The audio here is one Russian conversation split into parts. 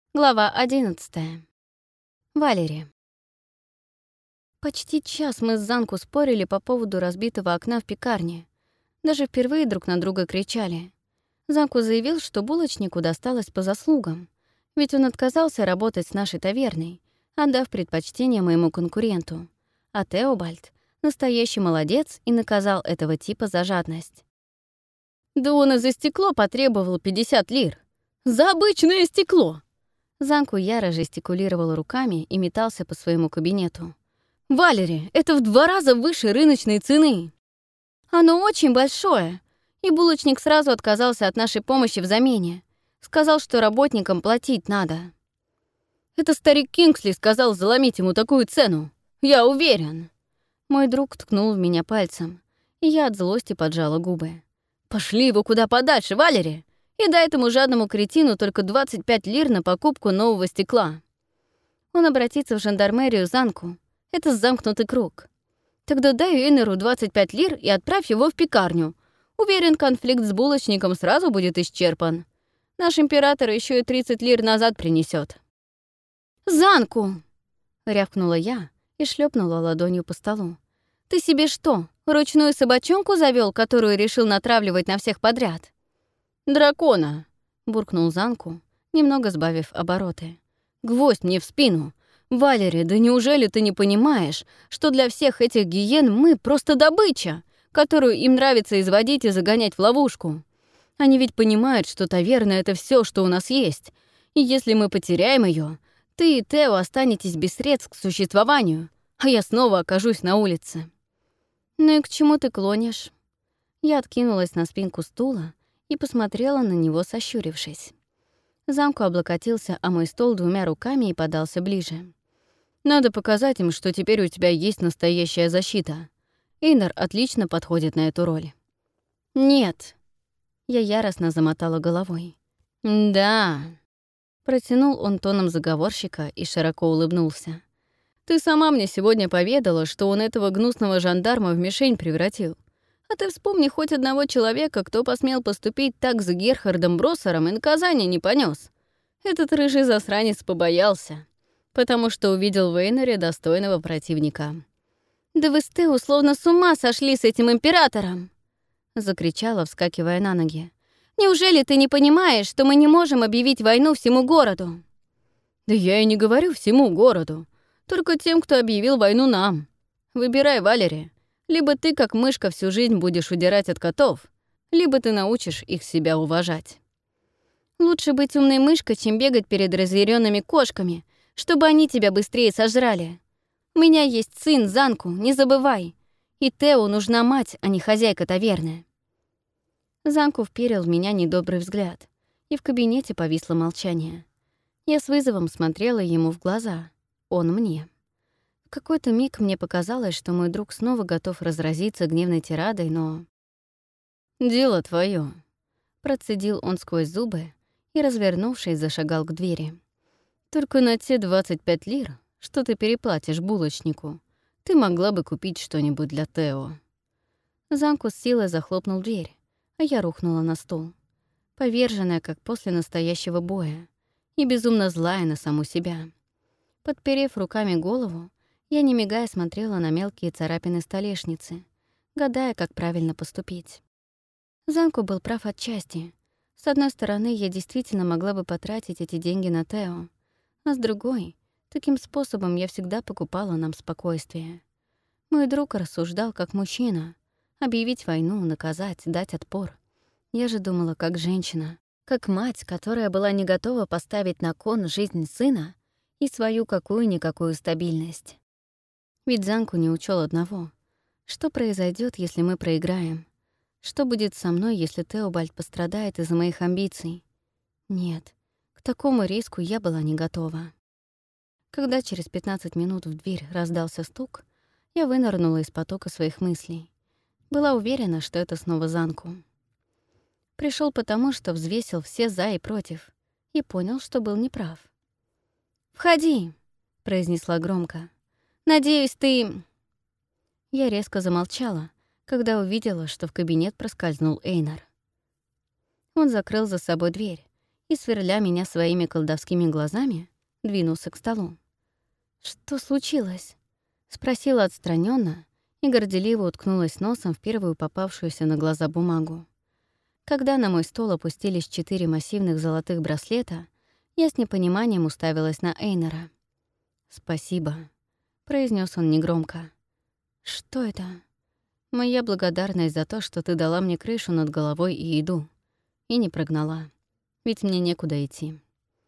Глава 11. Валери. Почти час мы с Занку спорили по поводу разбитого окна в пекарне. Даже впервые друг на друга кричали. Занку заявил, что булочнику досталось по заслугам, ведь он отказался работать с нашей таверной, отдав предпочтение моему конкуренту. А Теобальд — настоящий молодец и наказал этого типа за жадность. «Да он и за стекло потребовал 50 лир. За обычное стекло!» Занку яро жестикулировал руками и метался по своему кабинету. «Валери, это в 2 раза выше рыночной цены!» «Оно очень большое!» И булочник сразу отказался от нашей помощи в замене. Сказал, что работникам платить надо. «Это старик Кингсли сказал заломить ему такую цену. Я уверен!» Мой друг ткнул в меня пальцем, и я от злости поджала губы. «Пошли его куда подальше, Валери! И дай этому жадному кретину только 25 лир на покупку нового стекла. Он обратится в жандармерию Занку. Это замкнутый круг. Тогда дай Эйнеру 25 лир и отправь его в пекарню. Уверен, конфликт с булочником сразу будет исчерпан. Наш император еще и 30 лир назад принесет. «Занку!» — рявкнула я и шлепнула ладонью по столу. «Ты себе что, ручную собачонку завел, которую решил натравливать на всех подряд?» «Дракона!» — буркнул Занку, немного сбавив обороты. «Гвоздь мне в спину! Валери, да неужели ты не понимаешь, что для всех этих гиен мы просто добыча, которую им нравится изводить и загонять в ловушку? Они ведь понимают, что таверна — это все, что у нас есть, и если мы потеряем ее, ты и Тео останетесь без средств к существованию, а я снова окажусь на улице». «Ну и к чему ты клонишь?» Я откинулась на спинку стула и посмотрела на него, сощурившись. Занку облокотился о мой стол 2 руками и подался ближе. «Надо показать им, что теперь у тебя есть настоящая защита. Эйнар отлично подходит на эту роль». «Нет». Я яростно замотала головой. «Да». Протянул он тоном заговорщика и широко улыбнулся. «Ты сама мне сегодня поведала, что он этого гнусного жандарма в мишень превратил. А ты вспомни хоть одного человека, кто посмел поступить так с Герхардом Броссером и наказания не понес. Этот рыжий засранец побоялся, потому что увидел в Эйнере достойного противника». «Да вы с Тео словно с ума сошли с этим императором!» — закричала, вскакивая на ноги. «Неужели ты не понимаешь, что мы не можем объявить войну всему городу?» «Да я и не говорю всему городу, только тем, кто объявил войну нам. Выбирай, Валери. Либо ты, как мышка, всю жизнь будешь удирать от котов, либо ты научишь их себя уважать». «Лучше быть умной мышкой, чем бегать перед разъяренными кошками, чтобы они тебя быстрее сожрали. У меня есть сын, Занку, не забывай. И Тео нужна мать, а не хозяйка таверны». Занку вперил в меня недобрый взгляд, и в кабинете повисло молчание. Я с вызовом смотрела ему в глаза, он мне. В какой-то миг мне показалось, что мой друг снова готов разразиться гневной тирадой, но... «Дело твое», — процедил он сквозь зубы и, развернувшись, зашагал к двери. «Только на те 25 лир, что ты переплатишь булочнику, ты могла бы купить что-нибудь для Тео». Занку с силой захлопнул дверь, а я рухнула на стул, поверженная, как после настоящего боя, и безумно злая на саму себя. Подперев руками голову, я, не мигая, смотрела на мелкие царапины столешницы, гадая, как правильно поступить. Занку был прав отчасти. С одной стороны, я действительно могла бы потратить эти деньги на Тео, а с другой, таким способом я всегда покупала нам спокойствие. Мой друг рассуждал как мужчина. Объявить войну, наказать, дать отпор. Я же думала как женщина, как мать, которая была не готова поставить на кон жизнь сына и свою какую-никакую стабильность. Ведь Занку не учел одного. Что произойдет, если мы проиграем? Что будет со мной, если Теобальд пострадает из-за моих амбиций? Нет, к такому риску я была не готова. Когда через 15 минут в дверь раздался стук, я вынырнула из потока своих мыслей. Была уверена, что это снова Занку. Пришел потому, что взвесил все «за» и «против», и понял, что был неправ. «Входи», — произнесла громко. «Надеюсь, ты...» Я резко замолчала, когда увидела, что в кабинет проскользнул Эйнар. Он закрыл за собой дверь и, сверля меня своими колдовскими глазами, двинулся к столу. «Что случилось?» — спросила отстраненно и горделиво уткнулась носом в первую попавшуюся на глаза бумагу. Когда на мой стол опустились 4 массивных золотых браслета, я с непониманием уставилась на Эйнора. «Спасибо», — произнес он негромко. «Что это?» «Моя благодарность за то, что ты дала мне крышу над головой и еду. И не прогнала. Ведь мне некуда идти».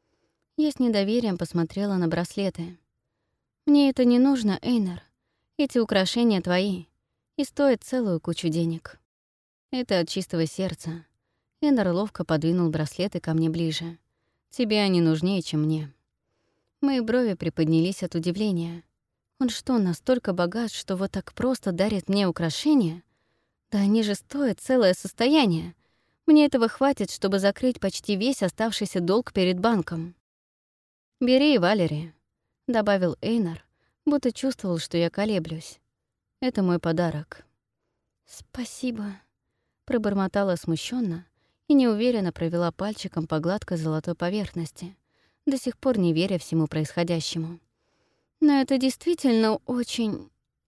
Я с недоверием посмотрела на браслеты. «Мне это не нужно, Эйнор. Эти украшения твои и стоят целую кучу денег». «Это от чистого сердца». Эйнор ловко подвинул браслеты ко мне ближе. «Тебе они нужнее, чем мне». Мои брови приподнялись от удивления. Он что, настолько богат, что вот так просто дарит мне украшения? Да они же стоят целое состояние. Мне этого хватит, чтобы закрыть почти весь оставшийся долг перед банком. «Бери, Валери», — добавил Эйнар, будто чувствовал, что я колеблюсь. «Это мой подарок». «Спасибо», — пробормотала смущенно и неуверенно провела пальчиком по гладкой золотой поверхности, до сих пор не веря всему происходящему. «Но это действительно очень...»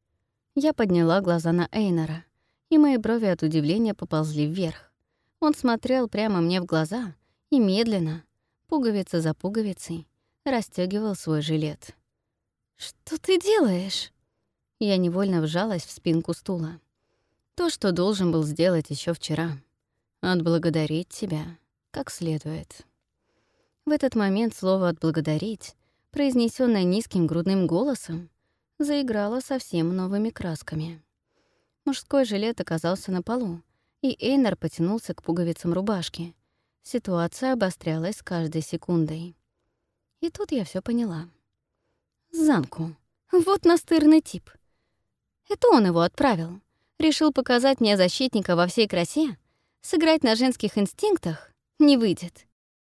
Я подняла глаза на Эйнара, и мои брови от удивления поползли вверх. Он смотрел прямо мне в глаза и медленно, пуговица за пуговицей, расстёгивал свой жилет. «Что ты делаешь?» Я невольно вжалась в спинку стула. То, что должен был сделать еще вчера. Отблагодарить тебя как следует. В этот момент слово «отблагодарить», произнесённое низким грудным голосом, заиграло совсем новыми красками. Мужской жилет оказался на полу, и Эйнар потянулся к пуговицам рубашки. Ситуация обострялась с каждой секундой. И тут я всё поняла. Занку. Вот настырный тип. Это он его отправил. Решил показать мне защитника во всей красе. Сыграть на женских инстинктах не выйдет.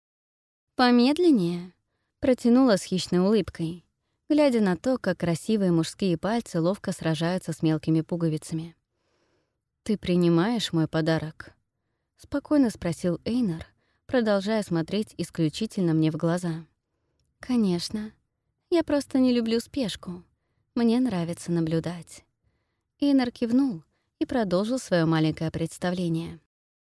«Помедленнее», — протянула с хищной улыбкой, глядя на то, как красивые мужские пальцы ловко сражаются с мелкими пуговицами. «Ты принимаешь мой подарок?» — спокойно спросил Эйнар, продолжая смотреть исключительно мне в глаза. «Конечно. Я просто не люблю спешку. Мне нравится наблюдать». Эйнар кивнул и продолжил свое маленькое представление.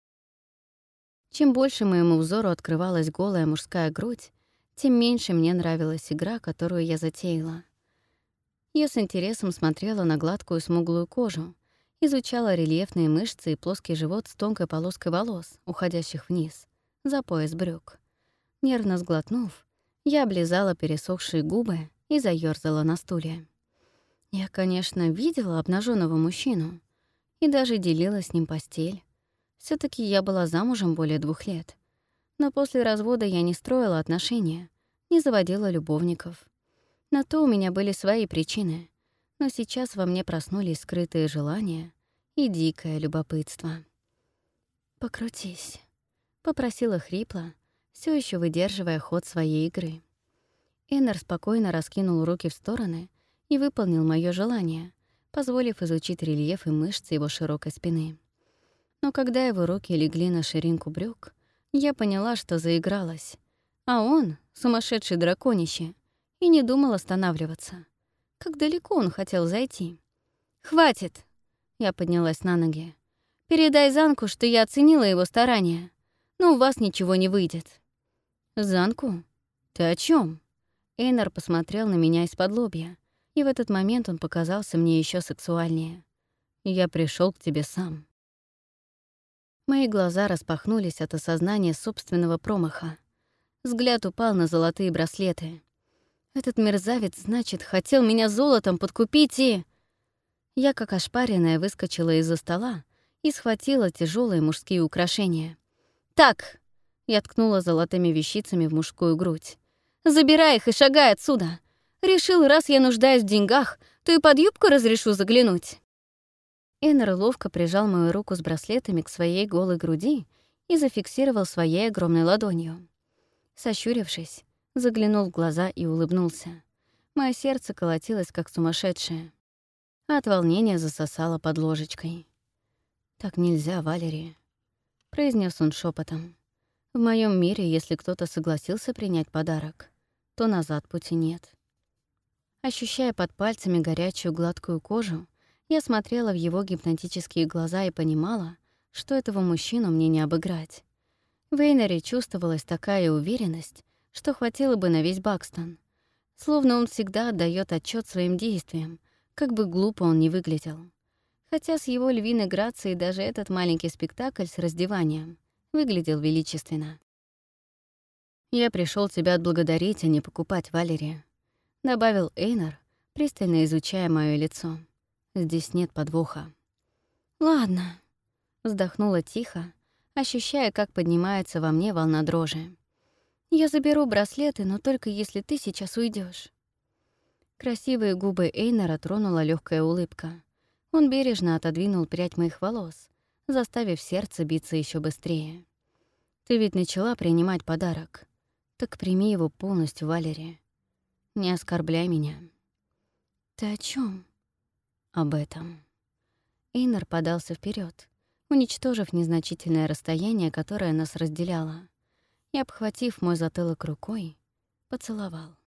Чем больше моему взору открывалась голая мужская грудь, тем меньше мне нравилась игра, которую я затеяла. Я с интересом смотрела на гладкую смуглую кожу, изучала рельефные мышцы и плоский живот с тонкой полоской волос, уходящих вниз, за пояс брюк. Нервно сглотнув, я облизала пересохшие губы и заёрзала на стуле. Я, конечно, видела обнаженного мужчину и даже делила с ним постель. Все-таки я была замужем более 2 лет. Но после развода я не строила отношения, не заводила любовников. На то у меня были свои причины, но сейчас во мне проснулись скрытые желания и дикое любопытство. «Покрутись», — попросила хрипло, все еще выдерживая ход своей игры. Эйнар спокойно раскинул руки в стороны и выполнил мое желание, позволив изучить рельеф и мышцы его широкой спины. Но когда его руки легли на ширинку брюк, я поняла, что заигралась. А он, сумасшедший драконище, и не думал останавливаться. Как далеко он хотел зайти? «Хватит!» — я поднялась на ноги. «Передай Занку, что я оценила его старания, но у вас ничего не выйдет». «Занку? Ты о чем? Эйнар посмотрел на меня из-под лобья, и в этот момент он показался мне еще сексуальнее. «Я пришел к тебе сам». Мои глаза распахнулись от осознания собственного промаха. Взгляд упал на золотые браслеты. Этот мерзавец, значит, хотел меня золотом подкупить и... Я, как ошпаренная, выскочила из-за стола и схватила тяжелые мужские украшения. «Так!» — я ткнула золотыми вещицами в мужскую грудь. «Забирай их и шагай отсюда! Решил, раз я нуждаюсь в деньгах, то и под юбку разрешу заглянуть!» Эйнар ловко прижал мою руку с браслетами к своей голой груди и зафиксировал своей огромной ладонью. Сощурившись, заглянул в глаза и улыбнулся. Мое сердце колотилось, как сумасшедшее, а от волнения засосало под ложечкой. «Так нельзя, Валери», — произнес он шепотом. В моем мире, если кто-то согласился принять подарок, то назад пути нет. Ощущая под пальцами горячую гладкую кожу, я смотрела в его гипнотические глаза и понимала, что этого мужчину мне не обыграть. В Эйнере чувствовалась такая уверенность, что хватило бы на весь Бакстон. Словно он всегда отдаёт отчёт своим действиям, как бы глупо он ни выглядел. Хотя с его львиной грацией даже этот маленький спектакль с раздеванием выглядел величественно. «Я пришёл тебя отблагодарить, а не покупать, Валерия», — добавил Эйнар, пристально изучая моё лицо. «Здесь нет подвоха». «Ладно», — вздохнула тихо, ощущая, как поднимается во мне волна дрожи. «Я заберу браслеты, но только если ты сейчас уйдёшь». Красивые губы Эйнара тронула лёгкая улыбка. Он бережно отодвинул прядь моих волос, заставив сердце биться ещё быстрее. «Ты ведь начала принимать подарок. Так прими его полностью, Валерия. Не оскорбляй меня». «Ты о чём?» «Об этом». Эйнар подался вперёд, уничтожив незначительное расстояние, которое нас разделяло, и, обхватив мой затылок рукой, поцеловал.